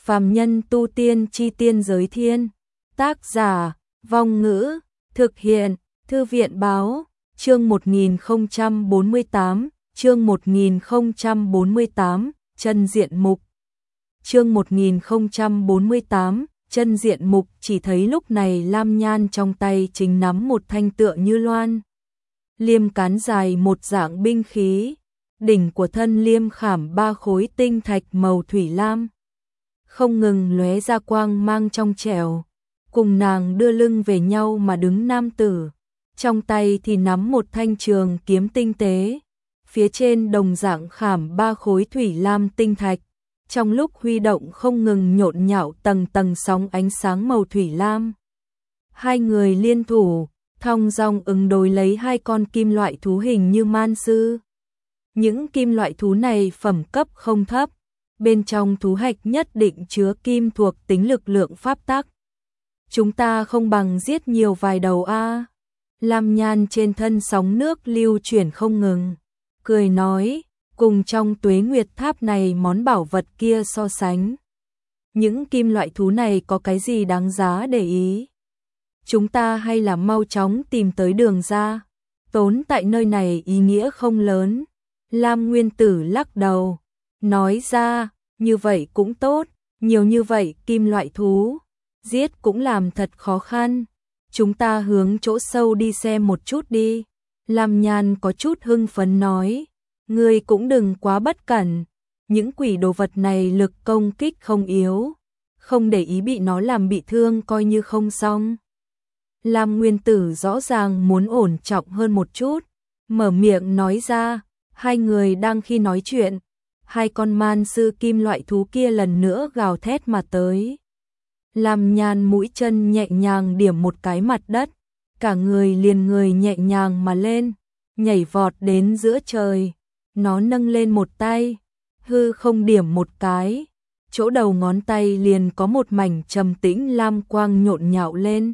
Phàm nhân tu tiên chi tiên giới thiên. Tác giả, Vong Ngữ, thực hiện, Thư viện Báo, chương 1048, chương 1048, chân diện mục. Chương 1048, chân diện mục. Chỉ thấy lúc này Lam Nhan trong tay chính nắm một thanh tựa như loan liêm cán dài một dạng binh khí, đỉnh của thân liêm khảm 3 khối tinh thạch màu thủy lam, không ngừng lóe ra quang mang trong trẻo. Cùng nàng đưa lưng về nhau mà đứng nam tử, trong tay thì nắm một thanh trường kiếm tinh tế, phía trên đồng dạng khảm 3 khối thủy lam tinh thạch, trong lúc huy động không ngừng nhộn nhạo tầng tầng sóng ánh sáng màu thủy lam. Hai người liên thủ, thong dong ứng đối lấy 2 con kim loại thú hình như man sư. Những kim loại thú này phẩm cấp không thấp, bên trong thú hạch nhất định chứa kim thuộc tính lực lượng pháp tắc. Chúng ta không bằng giết nhiều vài đầu a. Lam Nhan trên thân sóng nước lưu chuyển không ngừng, cười nói, cùng trong Tuế Nguyệt Tháp này món bảo vật kia so sánh, những kim loại thú này có cái gì đáng giá để ý? Chúng ta hay là mau chóng tìm tới đường ra, tốn tại nơi này ý nghĩa không lớn. Lam Nguyên Tử lắc đầu, nói ra, như vậy cũng tốt, nhiều như vậy kim loại thú, giết cũng làm thật khó khăn. Chúng ta hướng chỗ sâu đi xem một chút đi. Lam Nhan có chút hưng phấn nói, ngươi cũng đừng quá bất cẩn, những quỷ đồ vật này lực công kích không yếu, không để ý bị nó làm bị thương coi như không xong. Lam Nguyên Tử rõ ràng muốn ổn trọng hơn một chút, mở miệng nói ra. Hai người đang khi nói chuyện, 2 con man sư kim loại thú kia lần nữa gào thét mà tới. Lam Nhan mũi chân nhẹ nhàng điểm một cái mặt đất, cả người liền người nhẹ nhàng mà lên, nhảy vọt đến giữa trời. Nó nâng lên một tay, hư không điểm một cái, chỗ đầu ngón tay liền có một mảnh trầm tĩnh lam quang nhộn nhạo lên.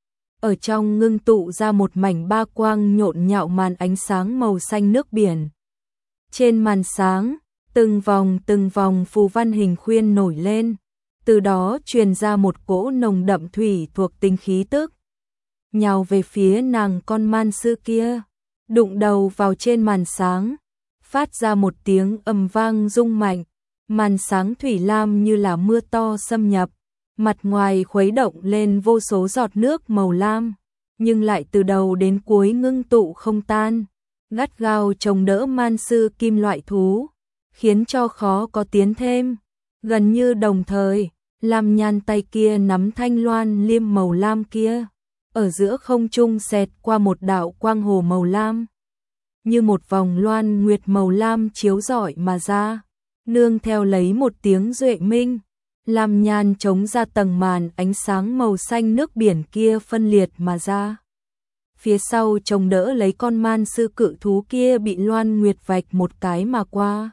Ở trong ngưng tụ ra một mảnh ba quang nhộn nhạo màn ánh sáng màu xanh nước biển. Trên màn sáng, từng vòng phù văn hình khuyên nổi lên, từ đó truyền ra một cỗ nồng đậm thủy thuộc tính khí tức, nhào về phía nàng con man sư kia, đụng đầu vào trên màn sáng, phát ra một tiếng ầm vang rung mạnh, màn sáng thủy lam như là mưa to xâm nhập, mặt ngoài khuấy động lên vô số giọt nước màu lam, nhưng lại từ đầu đến cuối ngưng tụ không tan, gắt gao chống đỡ man sư kim loại thú, khiến cho khó có tiến thêm. Gần như đồng thời, Lam Nhan tay kia nắm thanh loan liêm màu lam kia, ở giữa không trung xẹt qua một đạo quang hồ màu lam, như một vòng loan nguyệt màu lam chiếu rọi mà ra, nương theo lấy một tiếng duệ minh. Lam Nhan chống ra tầng màn ánh sáng màu xanh nước biển kia phân liệt mà ra. Phía sau chống đỡ lấy con man sư cự thú kia bị loan nguyệt vạch một cái mà qua.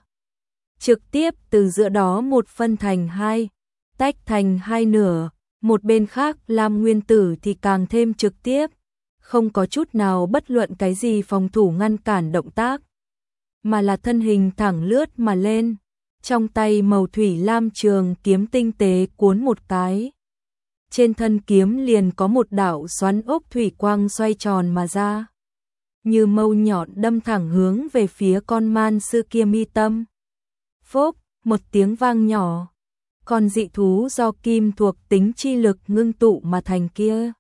Trực tiếp từ giữa đó một phân thành 2, tách thành 2 nửa, một bên khác Lam Nguyên Tử thì càng thêm trực tiếp, không có chút nào bất luận cái gì phòng thủ ngăn cản động tác, mà là thân hình thẳng lướt mà lên. Trong tay màu thủy lam trường kiếm tinh tế cuốn một cái, trên thân kiếm liền có một đạo xoắn ốc thủy quang xoay tròn mà ra, như mâu nhọn đâm thẳng hướng về phía con man sư kia mi tâm. Phốc, một tiếng vang nhỏ, con dị thú do kim thuộc tính chi lực ngưng tụ mà thành kia,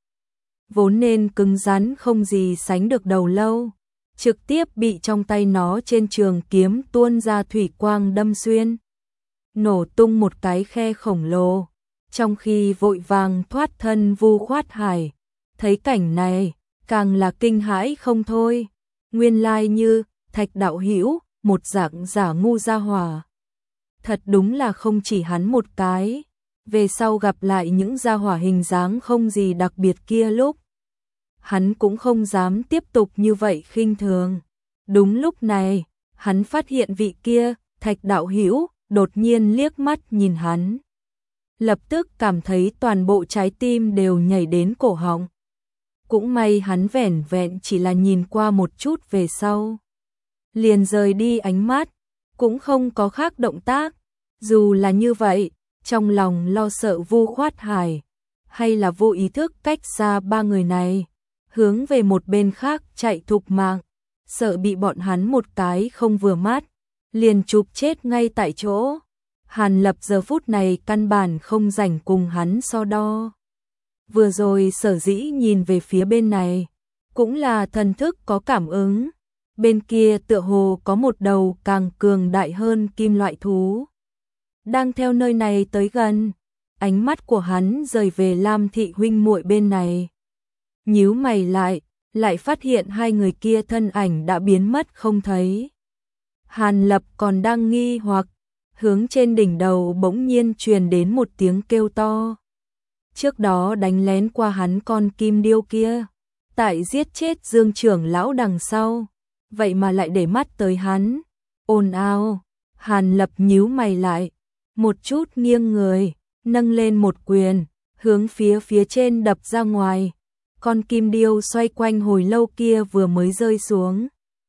vốn nên cứng rắn không gì sánh được đầu lâu, trực tiếp bị trong tay nó trên trường kiếm tuôn ra thủy quang đâm xuyên, nổ tung một cái khe khổng lồ. Trong khi vội vàng thoát thân Vu Khoát Hải, thấy cảnh này, càng là kinh hãi không thôi. Nguyên lai như Thạch đạo hữu, một dạng giả ngu gia hỏa. Thật đúng là không chỉ hắn một cái, về sau gặp lại những gia hỏa hình dáng không gì đặc biệt kia lúc, hắn cũng không dám tiếp tục như vậy khinh thường. Đúng lúc này, hắn phát hiện vị kia, Thạch đạo hữu, đột nhiên liếc mắt nhìn hắn. Lập tức cảm thấy toàn bộ trái tim đều nhảy đến cổ họng. Cũng may hắn vẻn vẹn chỉ là nhìn qua một chút về sau, liền rời đi ánh mắt, cũng không có khác động tác. Dù là như vậy, trong lòng lo sợ Vu Khoát Hải, hay là vô ý thức cách xa ba người này, hướng về một bên khác chạy thục mạng, sợ bị bọn hắn một cái không vừa mắt, liền chụp chết ngay tại chỗ. Hàn Lập giờ phút này căn bản không rảnh cùng hắn so đo. Vừa rồi sở dĩ nhìn về phía bên này, cũng là thần thức có cảm ứng, bên kia tựa hồ có một đầu càng cường đại hơn kim loại thú đang theo nơi này tới gần. Ánh mắt của hắn rời về Lam thị huynh muội bên này, nhíu mày lại phát hiện hai người kia thân ảnh đã biến mất không thấy. Hàn Lập còn đang nghi hoặc, hướng trên đỉnh đầu bỗng nhiên truyền đến một tiếng kêu to. Trước đó đánh lén qua hắn con kim điêu kia, tại giết chết Dương trưởng lão đằng sau, vậy mà lại để mắt tới hắn. Ồn ào. Hàn Lập nhíu mày lại, một chút nghiêng người, nâng lên một quyền, hướng phía trên đập ra ngoài. Con kim điêu xoay quanh hồi lâu kia vừa mới rơi xuống.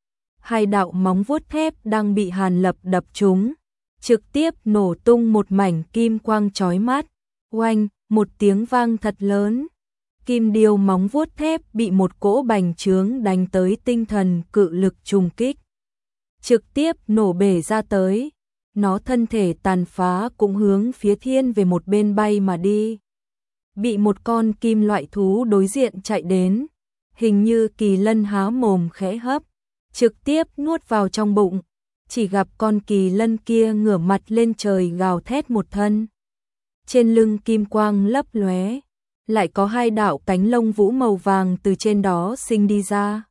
Hai đạo móng vuốt thép đang bị Hàn Lập đập trúng, trực tiếp nổ tung một mảnh kim quang chói mắt. Oanh, một tiếng vang thật lớn. Kim điêu móng vuốt thép bị một cỗ bành trướng đánh tới tinh thần cự lực trùng kích, trực tiếp nổ bể ra tới. Nó thân thể tàn phá cũng hướng phía thiên về một bên bay mà đi. Bị một con kim loại thú đối diện chạy đến, hình như kỳ lân há mồm khẽ hấp, trực tiếp nuốt vào trong bụng. Chỉ gặp con kỳ lân kia ngửa mặt lên trời gào thét một thân. Trên lưng kim quang lấp lóe, lại có hai đạo cánh lông vũ màu vàng từ trên đó sinh đi ra.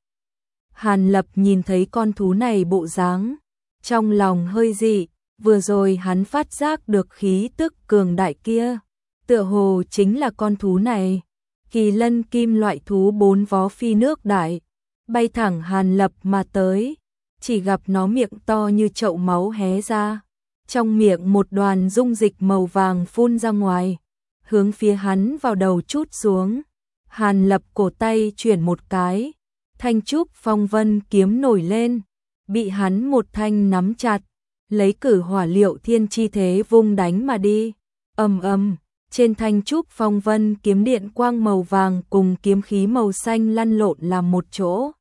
Hàn Lập nhìn thấy con thú này bộ dáng, trong lòng hơi dị, vừa rồi hắn phát giác được khí tức cường đại kia, tựa hồ chính là con thú này. Kỳ lân kim loại thú bốn vó phi nước đại, bay thẳng Hàn Lập mà tới, chỉ gặp nó miệng to như chậu máu hé ra, trong miệng một đoàn dung dịch màu vàng phun ra ngoài, hướng phía hắn vào đầu trút xuống. Hàn Lập cổ tay chuyển một cái, thanh trúc phong vân kiếm nổi lên, bị hắn một thanh nắm chặt, lấy cử hỏa liệu thiên chi thế vung đánh mà đi. Ầm ầm, trên thanh trúc phong vân kiếm điện quang màu vàng cùng kiếm khí màu xanh lăn lộn làm một chỗ,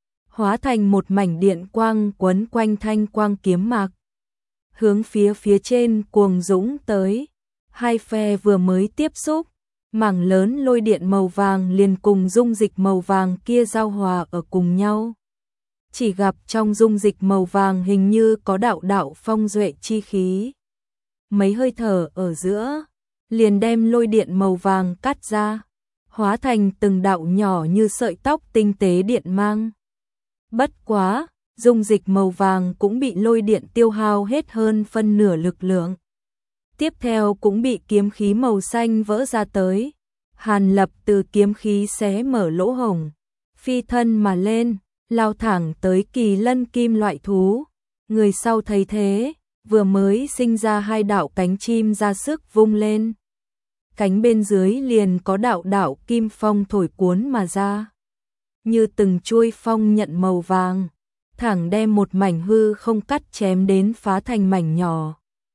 hóa thành một mảnh điện quang quấn quanh thanh quang kiếm mạc, hướng phía trên cuồng dũng tới. Hai phe vừa mới tiếp xúc, mảng lớn lôi điện màu vàng liền cùng dung dịch màu vàng kia giao hòa ở cùng nhau. Chỉ gặp trong dung dịch màu vàng hình như có đạo đạo phong duệ chi khí. Mấy hơi thở ở giữa, liền đem lôi điện màu vàng cắt ra, hóa thành từng đạo nhỏ như sợi tóc tinh tế điện mang. Bất quá, dung dịch màu vàng cũng bị lôi điện tiêu hao hết hơn phân nửa lực lượng. Tiếp theo cũng bị kiếm khí màu xanh vỡ ra tới. Hàn Lập từ kiếm khí xé mở lỗ hổng, phi thân mà lên, lao thẳng tới kỳ lân kim loại thú. Người sau thấy thế, vừa mới sinh ra hai đạo cánh chim ra sức vung lên. Cánh bên dưới liền có đạo đạo kim phong thổi cuốn mà ra, như từng chuôi phong nhận màu vàng, thẳng đem một mảnh hư không cắt chém đến phá thành mảnh nhỏ.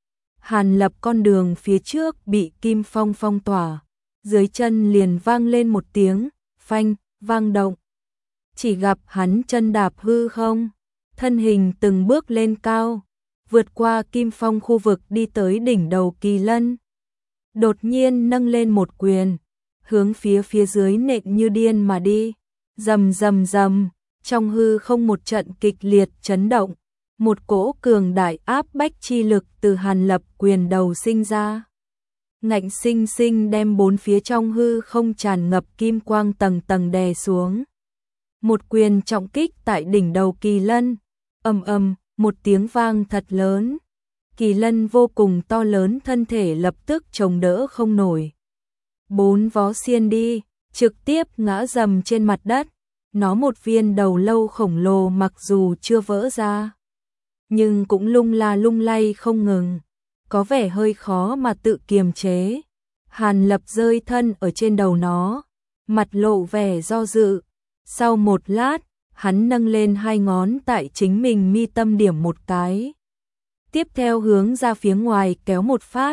Hàn Lập con đường phía trước bị kim phong phong tỏa, dưới chân liền vang lên một tiếng phanh vang động. Chỉ gặp hắn chân đạp hư không, thân hình từng bước lên cao, vượt qua kim phong khu vực đi tới đỉnh đầu kỳ lân. Đột nhiên nâng lên một quyền, hướng phía dưới nện như điên mà đi. Rầm rầm rầm, trong hư không một trận kịch liệt chấn động, một cỗ cường đại áp bách chi lực từ Hàn Lập quyền đầu sinh ra, ngạnh sinh sinh đem bốn phía trong hư không tràn ngập kim quang tầng tầng đè xuống. Một quyền trọng kích tại đỉnh đầu kỳ lân, ầm ầm, một tiếng vang thật lớn. Kỳ lân vô cùng to lớn thân thể lập tức chống đỡ không nổi, bốn vó xiên đi, trực tiếp ngã rầm trên mặt đất. Nó một viên đầu lâu khổng lồ mặc dù chưa vỡ ra, nhưng cũng lung la lung lay không ngừng, có vẻ hơi khó mà tự kiềm chế. Hàn Lập rơi thân ở trên đầu nó, mặt lộ vẻ do dự. Sau một lát, hắn nâng lên hai ngón tại chính mình mi tâm điểm một cái, tiếp theo hướng ra phía ngoài kéo một phát,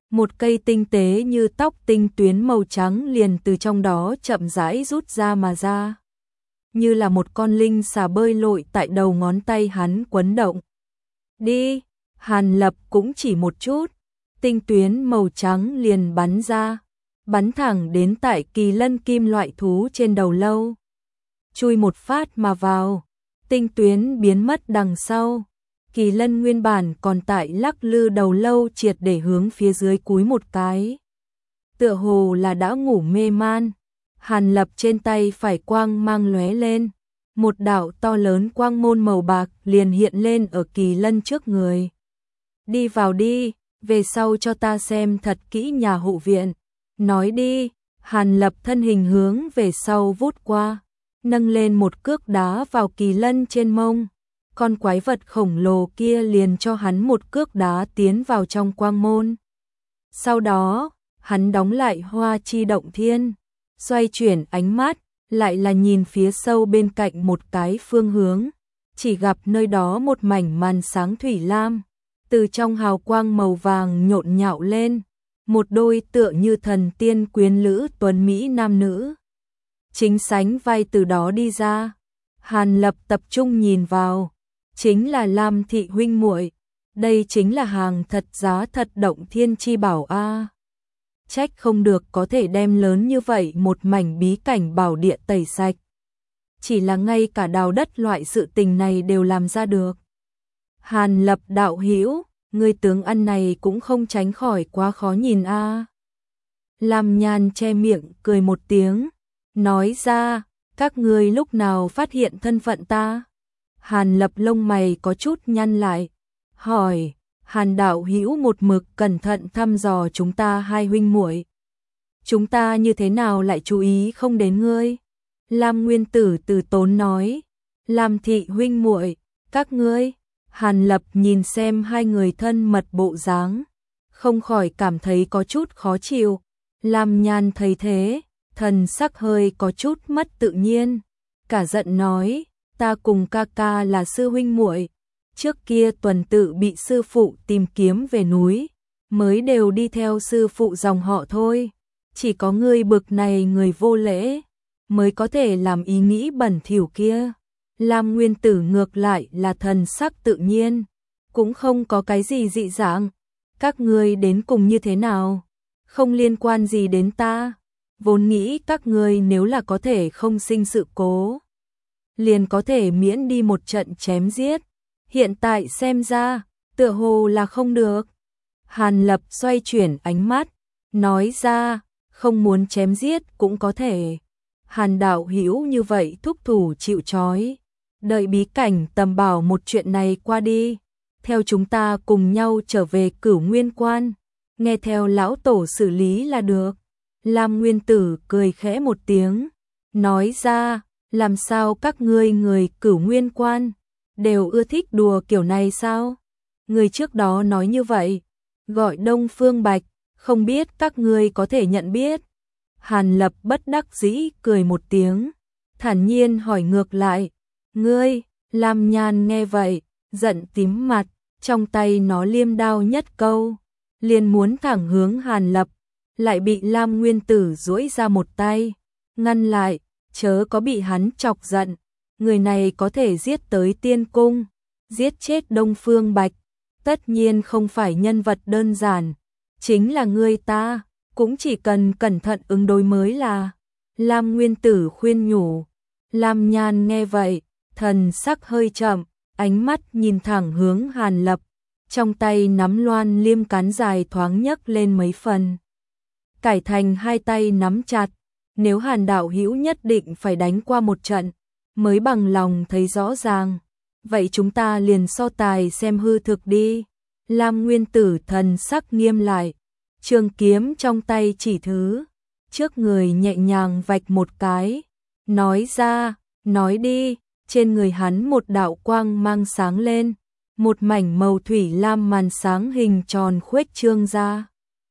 Một cây tinh tế như tóc tinh tuyến màu trắng liền từ trong đó chậm rãi rút ra mà ra. Như là một con linh xà bơi lội tại đầu ngón tay hắn quấn động. Đi, Hàn Lập cũng chỉ một chút, tinh tuyến màu trắng liền bắn ra, bắn thẳng đến tại kỳ lân kim loại thú trên đầu lâu. Chui một phát mà vào, tinh tuyến biến mất đằng sau. Kỳ lân nguyên bản còn tại lắc lư đầu lâu triệt để hướng phía dưới cúi một cái. Tựa hồ là đã ngủ mê man. Hàn Lập trên tay phải quang mang lóe lên. Một đạo to lớn quang môn màu bạc liền hiện lên ở kỳ lân trước người. Đi vào đi, về sau cho ta xem thật kỹ nhà hộ viện. Nói đi, Hàn Lập thân hình hướng về sau vút qua. Nâng lên một cước đá vào kỳ lân trên mông. Con quái vật khổng lồ kia liền cho hắn một cước đá tiến vào trong quang môn. Sau đó, hắn đóng lại hoa chi động thiên, xoay chuyển ánh mắt, lại là nhìn phía sâu bên cạnh một cái phương hướng, chỉ gặp nơi đó một mảnh màn sáng thủy lam, từ trong hào quang màu vàng nhộn nhạo lên, một đôi tựa như thần tiên quyến lữ tuấn mỹ nam nữ. Chính sánh vai từ đó đi ra, Hàn Lập tập trung nhìn vào. Chính là Lam thị huynh muội, đây chính là hàng thật giá thật động thiên chi bảo a. Trách không được có thể đem lớn như vậy một mảnh bí cảnh bảo địa tẩy sạch. Chỉ là ngay cả đào đất loại sự tình này đều làm ra được. Hàn Lập đạo hữu, người tướng ăn này cũng không tránh khỏi quá khó nhìn a. Lam Nhan che miệng cười một tiếng, nói ra, các ngươi lúc nào phát hiện thân phận ta? Hàn Lập lông mày có chút nhăn lại, hỏi, Hàn đạo hữu một mực cẩn thận thăm dò chúng ta hai huynh muội. Chúng ta như thế nào lại chú ý không đến ngươi? Lam Nguyên Tử từ tốn nói, Lam thị huynh muội, các ngươi. Hàn Lập nhìn xem hai người thân mật bộ dáng, không khỏi cảm thấy có chút khó chịu. Lam Nhan thấy thế, thần sắc hơi có chút mất tự nhiên, cả giận nói, ta cùng ca ca là sư huynh muội, trước kia tuần tự bị sư phụ tìm kiếm về núi, mới đều đi theo sư phụ dòng họ thôi, chỉ có ngươi bực này người vô lễ, mới có thể làm ý nghĩ bẩn thỉu kia. Lam Nguyên Tử ngược lại là thần sắc tự nhiên, cũng không có cái gì dị dạng, các ngươi đến cùng như thế nào, không liên quan gì đến ta, vốn nghĩ các ngươi nếu là có thể không sinh sự cố, liền có thể miễn đi một trận chém giết, hiện tại xem ra, tựa hồ là không được. Hàn Lập xoay chuyển ánh mắt, nói ra, không muốn chém giết cũng có thể. Hàn đạo hữu như vậy thúc thủ chịu trói, đợi bí cảnh tầm bảo một chuyện này qua đi, theo chúng ta cùng nhau trở về Cửu Nguyên Quan, nghe theo lão tổ xử lý là được. Lam Nguyên Tử cười khẽ một tiếng, nói ra, làm sao các ngươi người Cửu Nguyên Quan đều ưa thích đùa kiểu này sao? Người trước đó nói như vậy, gọi Đông Phương Bạch, không biết các ngươi có thể nhận biết. Hàn Lập bất đắc dĩ cười một tiếng, thản nhiên hỏi ngược lại, ngươi? Lam Nhan nghe vậy, giận tím mặt, trong tay nó liêm đao nhất câu, liền muốn thẳng hướng Hàn Lập, lại bị Lam Nguyên Tử duỗi ra một tay, ngăn lại, chớ có bị hắn chọc giận, người này có thể giết tới tiên cung, giết chết Đông Phương Bạch, tất nhiên không phải nhân vật đơn giản, chính là ngươi ta, cũng chỉ cần cẩn thận ứng đối mới là. Lam Nguyên Tử khuyên nhủ. Lam Nhan nghe vậy, thần sắc hơi chậm, ánh mắt nhìn thẳng hướng Hàn Lập, trong tay nắm loan liêm cán dài thoáng nhấc lên mấy phần, cải thành hai tay nắm chặt, nếu Hàn đạo hữu nhất định phải đánh qua một trận, mới bằng lòng thấy rõ ràng, vậy chúng ta liền so tài xem hư thực đi. Lam Nguyên Tử thần sắc nghiêm lại, trường kiếm trong tay chỉ thứ, trước người nhẹ nhàng vạch một cái, nói ra, nói đi, trên người hắn một đạo quang mang sáng lên, một mảnh màu thủy lam màn sáng hình tròn khuếch trương ra,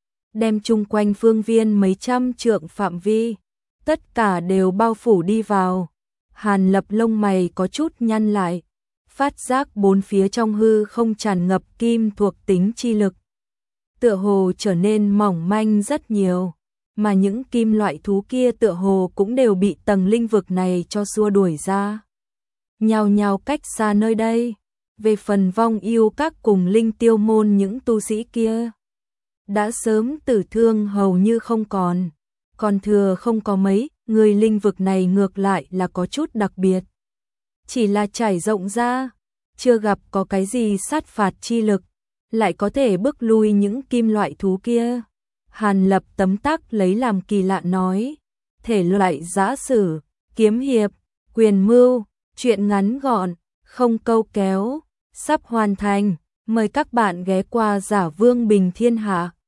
đem chung quanh phương viên mấy trăm trượng phạm vi, tất cả đều bao phủ đi vào. Hàn Lập lông mày có chút nhăn lại, phát giác bốn phía trong hư không tràn ngập kim thuộc tính chi lực. tựa hồ trở nên mỏng manh rất nhiều, mà những kim loại thú kia tựa hồ cũng đều bị tầng linh vực này cho xua đuổi ra. Nhao nhao cách xa nơi đây. Về phần Vong Yêu Các cùng Linh Tiêu môn những tu sĩ kia, đã sớm tử thương hầu như không còn thừa không có mấy, người linh vực này ngược lại là có chút đặc biệt. Chỉ là trải rộng ra, chưa gặp có cái gì sát phạt chi lực, lại có thể bức lui những kim loại thú kia. Hàn Lập tấm tắc lấy làm kỳ lạ nói, thể loại giã sử, kiếm hiệp, quyền mưu, truyện ngắn gọn, không câu kéo, sắp hoàn thành, mời các bạn ghé qua Giả Vương Bình Thiên Hạ.